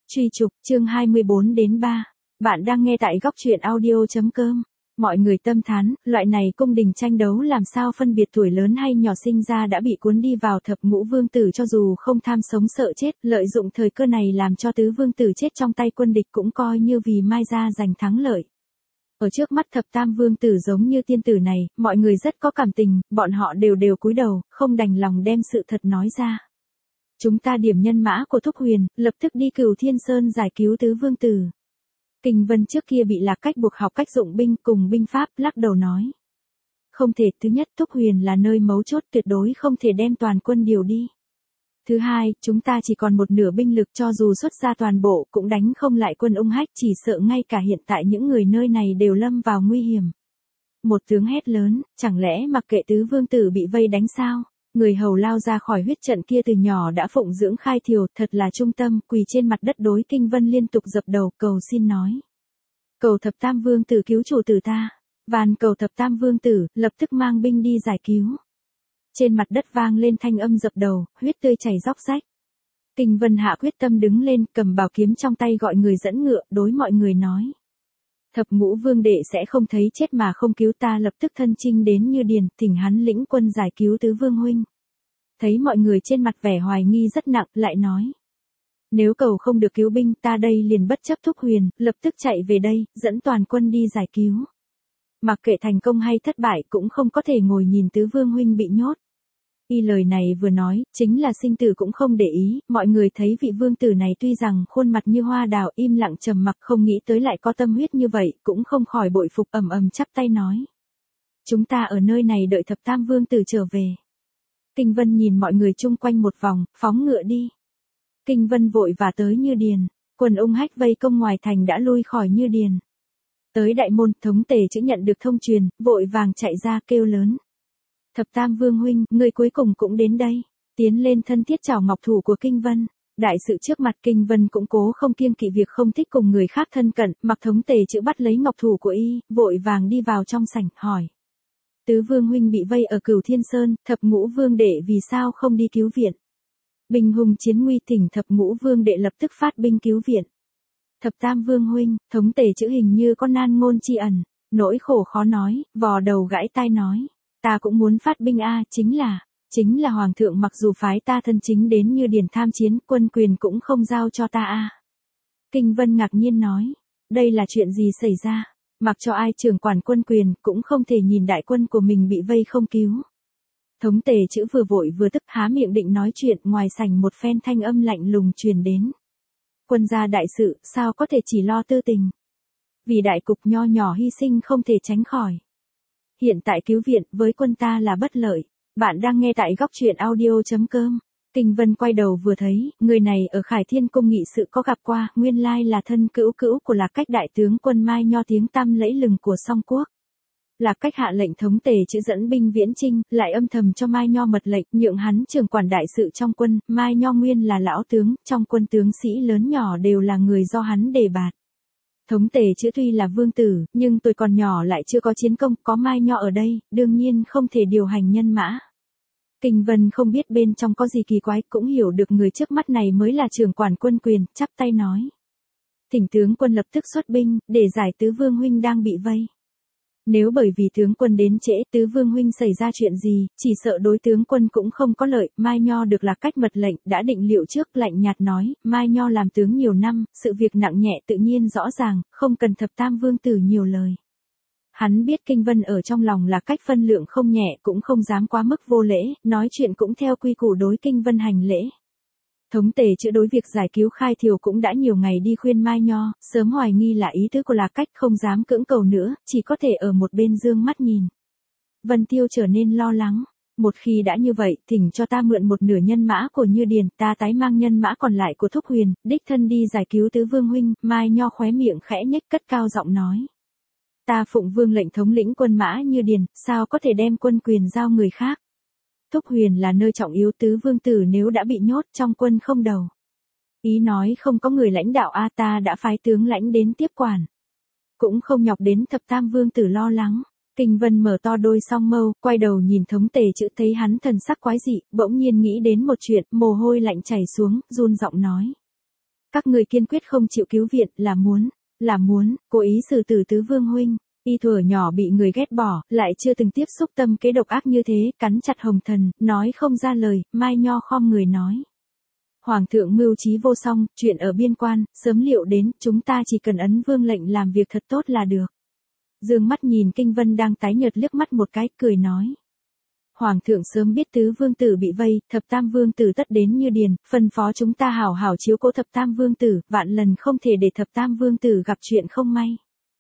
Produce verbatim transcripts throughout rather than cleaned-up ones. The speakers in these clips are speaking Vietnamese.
Truy trục, chương hai mươi bốn đến ba. Bạn đang nghe tại góc truyện audio chấm com. Mọi người tâm thán, loại này cung đình tranh đấu làm sao phân biệt tuổi lớn hay nhỏ sinh ra đã bị cuốn đi vào thập ngũ vương tử cho dù không tham sống sợ chết, lợi dụng thời cơ này làm cho tứ vương tử chết trong tay quân địch cũng coi như vì Mai gia giành thắng lợi. Ở trước mắt thập tam vương tử giống như tiên tử này, mọi người rất có cảm tình, bọn họ đều đều cúi đầu, không đành lòng đem sự thật nói ra. Chúng ta điểm nhân mã của Thúc Huyền, lập tức đi Cửu Thiên Sơn giải cứu tứ vương tử. Kình Vân trước kia bị Lạc Cách buộc học cách dụng binh cùng binh pháp, lắc đầu nói. Không thể, thứ nhất Thúc Huyền là nơi mấu chốt tuyệt đối không thể đem toàn quân điều đi. Thứ hai, chúng ta chỉ còn một nửa binh lực cho dù xuất ra toàn bộ cũng đánh không lại quân Ung Hách, chỉ sợ ngay cả hiện tại những người nơi này đều lâm vào nguy hiểm. Một tướng hét lớn, chẳng lẽ mặc kệ tứ vương tử bị vây đánh sao? Người hầu lao ra khỏi huyết trận kia từ nhỏ đã phụng dưỡng Khai Thiều, thật là trung tâm, quỳ trên mặt đất đối Kinh Vân liên tục dập đầu cầu xin nói. Cầu thập tam vương tử cứu chủ tử ta, van cầu thập tam vương tử, lập tức mang binh đi giải cứu. Trên mặt đất vang lên thanh âm dập đầu, huyết tươi chảy róc rách. Kinh Vân hạ quyết tâm đứng lên, cầm bảo kiếm trong tay gọi người dẫn ngựa, đối mọi người nói. Thập ngũ vương đệ sẽ không thấy chết mà không cứu, ta lập tức thân chinh đến Như Điền, thỉnh hắn lĩnh quân giải cứu tứ vương huynh. Thấy mọi người trên mặt vẻ hoài nghi rất nặng, lại nói. Nếu cầu không được cứu binh, ta đây liền bất chấp Thúc Huyền, lập tức chạy về đây, dẫn toàn quân đi giải cứu. Mặc kệ thành công hay thất bại cũng không có thể ngồi nhìn tứ vương huynh bị nhốt. Y lời này vừa nói, chính là sinh tử cũng không để ý, mọi người thấy vị vương tử này tuy rằng khuôn mặt như hoa đào im lặng trầm mặc không nghĩ tới lại có tâm huyết như vậy, cũng không khỏi bội phục ầm ầm chắp tay nói. Chúng ta ở nơi này đợi thập tam vương tử trở về. Kinh Vân nhìn mọi người chung quanh một vòng, phóng ngựa đi. Kinh Vân vội và tới Như Điền, quần Ung Hách vây công ngoài thành đã lui khỏi Như Điền. Tới đại môn, Thống Tề chữ nhận được thông truyền, vội vàng chạy ra kêu lớn. Thập tam vương huynh, người cuối cùng cũng đến đây. Tiến lên thân thiết chào ngọc thủ của Kinh Vân. Đại sự trước mặt Kinh Vân cũng cố không kiêng kỵ việc không thích cùng người khác thân cận, mặc Thống Tề chữ bắt lấy ngọc thủ của y, vội vàng đi vào trong sảnh, hỏi. Tứ vương huynh bị vây ở Cửu Thiên Sơn, thập ngũ vương đệ vì sao không đi cứu viện? Binh hùng chiến nguy, thỉnh thập ngũ vương đệ lập tức phát binh cứu viện. Thập tam vương huynh, Thống Tề chữ hình như có nan ngôn chi ẩn, nỗi khổ khó nói, vò đầu gãi tai nói. Ta cũng muốn phát binh a, chính là, chính là hoàng thượng mặc dù phái ta thân chính đến Như Điền tham chiến, quân quyền cũng không giao cho ta a. Kinh Vân ngạc nhiên nói, đây là chuyện gì xảy ra, mặc cho ai trưởng quản quân quyền, cũng không thể nhìn đại quân của mình bị vây không cứu. Thống Tề chữ vừa vội vừa tức há miệng định nói chuyện, ngoài sảnh một phen thanh âm lạnh lùng truyền đến. Quân gia đại sự, sao có thể chỉ lo tư tình. Vì đại cục nho nhỏ hy sinh không thể tránh khỏi. Hiện tại cứu viện với quân ta là bất lợi. Bạn đang nghe tại góc truyện audio chấm com. Kinh Vân quay đầu vừa thấy, người này ở Khải Thiên Cung nghị sự có gặp qua, nguyên lai là thân cữu cữu của Lạc Cách đại tướng quân Mai Nho tiếng tăm lẫy lừng của Song Quốc. Lạc Cách hạ lệnh Thống Tề chữ dẫn binh viễn chinh, lại âm thầm cho Mai Nho mật lệnh, nhượng hắn trưởng quản đại sự trong quân, Mai Nho nguyên là lão tướng, trong quân tướng sĩ lớn nhỏ đều là người do hắn đề bạt. Thống Tề chữ tuy là vương tử, nhưng tuổi còn nhỏ lại chưa có chiến công, có Mai Nho ở đây, đương nhiên không thể điều hành nhân mã. Kinh Vân không biết bên trong có gì kỳ quái, cũng hiểu được người trước mắt này mới là trưởng quản quân quyền, chắp tay nói. Thỉnh tướng quân lập tức xuất binh, để giải tứ vương huynh đang bị vây. Nếu bởi vì tướng quân đến trễ, tứ vương huynh xảy ra chuyện gì, chỉ sợ đối tướng quân cũng không có lợi. Mai Nho được Lạc Cách mật lệnh, đã định liệu trước, lạnh nhạt nói, Mai Nho làm tướng nhiều năm, sự việc nặng nhẹ tự nhiên rõ ràng, không cần thập tam vương tử nhiều lời. Hắn biết Kinh Vân ở trong lòng Lạc Cách phân lượng không nhẹ, cũng không dám quá mức vô lễ, nói chuyện cũng theo quy củ đối Kinh Vân hành lễ. Thống Tề chữ đối việc giải cứu Khai Thiều cũng đã nhiều ngày đi khuyên Mai Nho, sớm hoài nghi là ý tứ của Lạc Cách, không dám cưỡng cầu nữa, chỉ có thể ở một bên dương mắt nhìn. Vân Tiêu trở nên lo lắng, một khi đã như vậy, thỉnh cho ta mượn một nửa nhân mã của Như Điền, ta tái mang nhân mã còn lại của Thúc Huyền, đích thân đi giải cứu tứ vương huynh. Mai Nho khóe miệng khẽ nhếch, cất cao giọng nói. Ta phụng vương lệnh thống lĩnh quân mã Như Điền, sao có thể đem quân quyền giao người khác. Thúc Huyền là nơi trọng yếu, tứ vương tử nếu đã bị nhốt trong quân không đầu. Ý nói không có người lãnh đạo a, ta đã phái tướng lãnh đến tiếp quản. Cũng không nhọc đến thập tam vương tử lo lắng. Kinh Vân mở to đôi song mâu, quay đầu nhìn Thống Tề chữ thấy hắn thần sắc quái dị, bỗng nhiên nghĩ đến một chuyện, mồ hôi lạnh chảy xuống, run giọng nói. Các ngươi kiên quyết không chịu cứu viện, là muốn, là muốn, cố ý xử tử tứ vương huynh. Y thuở nhỏ bị người ghét bỏ, lại chưa từng tiếp xúc tâm kế độc ác như thế, cắn chặt hồng thần, nói không ra lời, Mai Nho khom người nói. Hoàng thượng mưu trí vô song, chuyện ở biên quan, sớm liệu đến, chúng ta chỉ cần ấn vương lệnh làm việc thật tốt là được. Dương mắt nhìn Kinh Vân đang tái nhợt liếc mắt một cái, cười nói. Hoàng thượng sớm biết tứ vương tử bị vây, thập tam vương tử tất đến như điền, phân phó chúng ta hảo hảo chiếu cố thập tam vương tử, vạn lần không thể để thập tam vương tử gặp chuyện không may.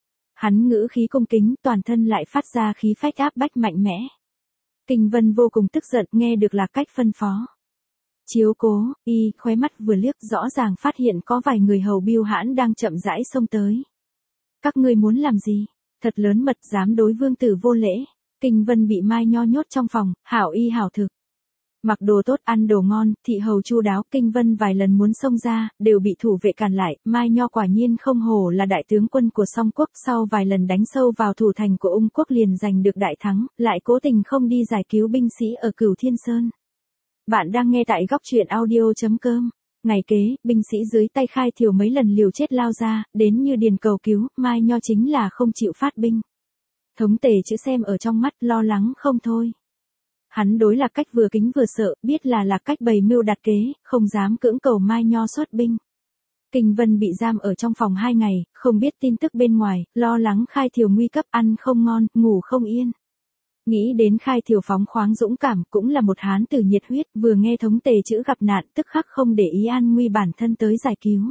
Hắn ngữ khí cung kính, toàn thân lại phát ra khí phách áp bách mạnh mẽ. Kinh Vân vô cùng tức giận, nghe được là cách phân phó. Chiếu cố, y, khóe mắt vừa liếc rõ ràng phát hiện có vài người hầu bưu hãn đang chậm rãi xông tới. Các ngươi muốn làm gì? Thật lớn mật dám đối vương tử vô lễ. Kinh Vân bị Mai Nho nhốt trong phòng, hảo y hảo thực. Mặc đồ tốt, ăn đồ ngon, thị hầu chu đáo, Kinh Vân vài lần muốn xông ra, đều bị thủ vệ cản lại, Mai Nho quả nhiên không hổ là đại tướng quân của Song quốc, sau vài lần đánh sâu vào thủ thành của Ung quốc liền giành được đại thắng, lại cố tình không đi giải cứu binh sĩ ở Cửu Thiên Sơn. Bạn đang nghe tại góc truyện audio chấm com. Ngày kế, binh sĩ dưới tay Khai Thiều mấy lần liều chết lao ra, đến như điền cầu cứu, Mai Nho chính là không chịu phát binh. Thống Tề chữ xem ở trong mắt, lo lắng không thôi. Hắn đối Lạc Cách vừa kính vừa sợ, biết là Lạc Cách bày mưu đặt kế, không dám cưỡng cầu Mai Nho xuất binh. Kinh Vân bị giam ở trong phòng hai ngày, không biết tin tức bên ngoài, lo lắng Khai Thiều nguy cấp, ăn không ngon, ngủ không yên. Nghĩ đến Khai Thiều phóng khoáng dũng cảm, cũng là một hán tử nhiệt huyết, vừa nghe Thống Tề chữ gặp nạn, tức khắc không để ý an nguy bản thân tới giải cứu.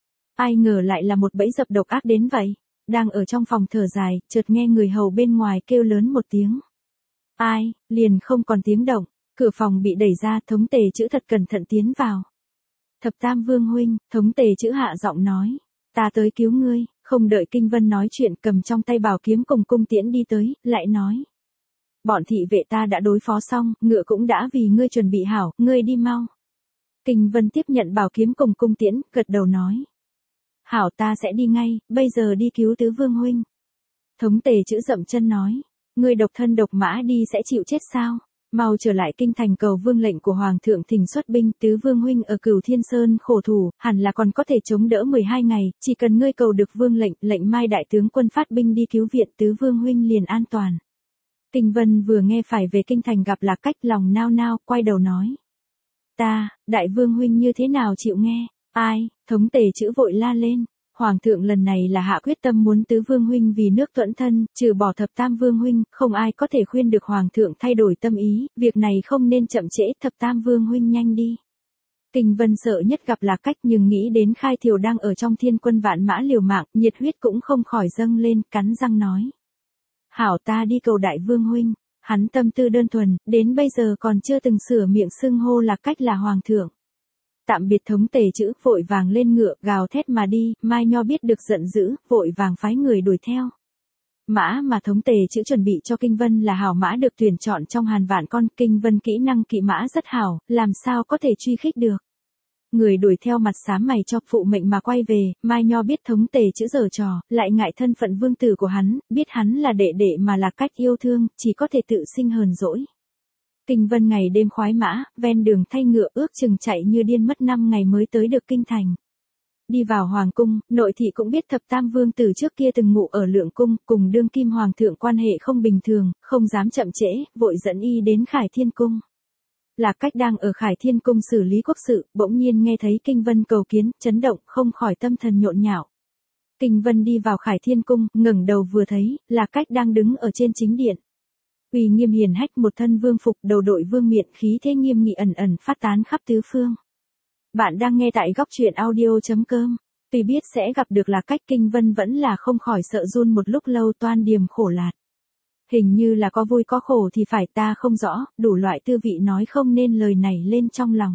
Ai ngờ lại là một bẫy dập độc ác đến vậy. Đang ở trong phòng thở dài, chợt nghe người hầu bên ngoài kêu lớn một tiếng. Ai, liền không còn tiếng động, cửa phòng bị đẩy ra, Thống Tề chữ thật cẩn thận tiến vào. Thập tam vương huynh, Thống Tề chữ hạ giọng nói, ta tới cứu ngươi, không đợi Kinh Vân nói chuyện, cầm trong tay bảo kiếm cùng cung tiễn đi tới, lại nói. Bọn thị vệ ta đã đối phó xong, ngựa cũng đã vì ngươi chuẩn bị hảo, ngươi đi mau. Kinh Vân tiếp nhận bảo kiếm cùng cung tiễn, gật đầu nói. Hảo, ta sẽ đi ngay, bây giờ đi cứu tứ vương huynh. Thống Tề chữ dậm chân nói, ngươi độc thân độc mã đi sẽ chịu chết sao? Mau trở lại kinh thành cầu vương lệnh của Hoàng thượng thỉnh xuất binh, tứ vương huynh ở Cửu Thiên Sơn khổ thủ, hẳn là còn có thể chống đỡ mười hai ngày, chỉ cần ngươi cầu được vương lệnh, lệnh mai đại tướng quân phát binh đi cứu viện, tứ vương huynh liền an toàn. Kinh Vân vừa nghe phải về kinh thành gặp Lạc Cách, lòng nao nao, quay đầu nói. Ta, đại vương huynh như thế nào chịu nghe? Ai? Thống Tề chữ vội la lên. Hoàng thượng lần này là hạ quyết tâm muốn tứ vương huynh vì nước thuận thân, trừ bỏ thập tam vương huynh, không ai có thể khuyên được hoàng thượng thay đổi tâm ý, việc này không nên chậm trễ, thập tam vương huynh nhanh đi. Kinh Vân sợ nhất gặp Lạc Cách, nhưng nghĩ đến Khai Thiều đang ở trong thiên quân vạn mã liều mạng, nhiệt huyết cũng không khỏi dâng lên, cắn răng nói. Hảo, ta đi cầu đại vương huynh. Hắn tâm tư đơn thuần, đến bây giờ còn chưa từng sửa miệng xưng hô Lạc Cách là hoàng thượng. Tạm biệt Thống Tề chữ, vội vàng lên ngựa, gào thét mà đi, Mai Nho biết được giận dữ, vội vàng phái người đuổi theo. Mã mà Thống Tề chữ chuẩn bị cho Kinh Vân là hảo mã được tuyển chọn trong ngàn vạn con, Kinh Vân kỹ năng kỵ mã rất hảo, làm sao có thể truy khích được. Người đuổi theo mặt xám mày cho phụ mệnh mà quay về, Mai Nho biết Thống Tề chữ giở trò, lại ngại thân phận vương tử của hắn, biết hắn là đệ đệ mà Lạc Cách yêu thương, chỉ có thể tự sinh hờn dỗi. Kinh Vân ngày đêm khoái mã, ven đường thay ngựa, ước chừng chạy như điên mất năm ngày mới tới được kinh thành. Đi vào hoàng cung, nội thị cũng biết thập tam vương tử trước kia từng ngụ ở Lượng cung, cùng đương kim hoàng thượng quan hệ không bình thường, không dám chậm trễ, vội dẫn y đến Khải Thiên cung. Lạc Cách đang ở Khải Thiên cung xử lý quốc sự, bỗng nhiên nghe thấy Kinh Vân cầu kiến, chấn động, không khỏi tâm thần nhộn nhạo. Kinh Vân đi vào Khải Thiên cung, ngẩng đầu vừa thấy, Lạc Cách đang đứng ở trên chính điện. Uy nghiêm hiền hách, một thân vương phục, đầu đội vương miện, khí thế nghiêm nghị ẩn ẩn phát tán khắp tứ phương. Bạn đang nghe tại góc truyện audio chấm com. Tuy biết sẽ gặp được Lạc Cách, Kinh Vân vẫn là không khỏi sợ run một lúc lâu, toan điềm khổ lạt. Hình như là có vui có khổ thì phải, ta không rõ, đủ loại tư vị nói không nên lời này lên trong lòng.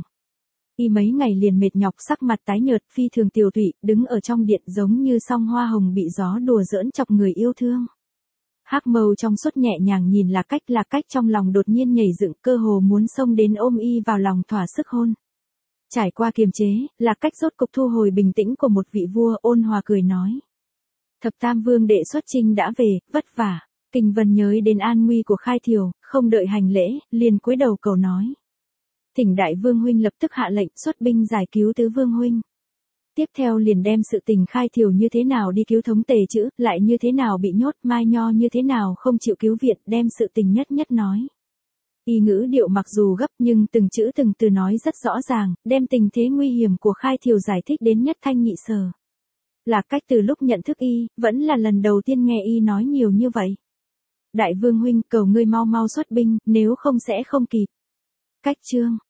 Y mấy ngày liền mệt nhọc, sắc mặt tái nhợt, phi thường tiều tụy, đứng ở trong điện giống như song hoa hồng bị gió đùa giỡn chọc người yêu thương. Hắc mâu trong suốt nhẹ nhàng nhìn Lạc Cách, Lạc Cách trong lòng đột nhiên nhảy dựng, cơ hồ muốn xông đến ôm y vào lòng thỏa sức hôn. Trải qua kiềm chế, Lạc Cách rốt cục thu hồi bình tĩnh của một vị vua, ôn hòa cười nói. Thập tam vương đệ xuất chinh đã về, vất vả. Kinh Vân nhớ đến an nguy của Khai Thiều, không đợi hành lễ, liền cúi đầu cầu nói. Thỉnh đại vương huynh lập tức hạ lệnh xuất binh giải cứu tứ vương huynh. Tiếp theo liền đem sự tình Khai Thiều như thế nào đi cứu Thống Tề Chữ, lại như thế nào bị nhốt, Mai Nho như thế nào không chịu cứu viện, đem sự tình nhất nhất nói. Y ngữ điệu mặc dù gấp nhưng từng chữ từng từ nói rất rõ ràng, đem tình thế nguy hiểm của Khai Thiều giải thích đến nhất thanh nhị sở. Là cách từ lúc nhận thức y, vẫn là lần đầu tiên nghe y nói nhiều như vậy. Đại vương huynh, cầu ngươi mau mau xuất binh, nếu không sẽ không kịp. Cách chương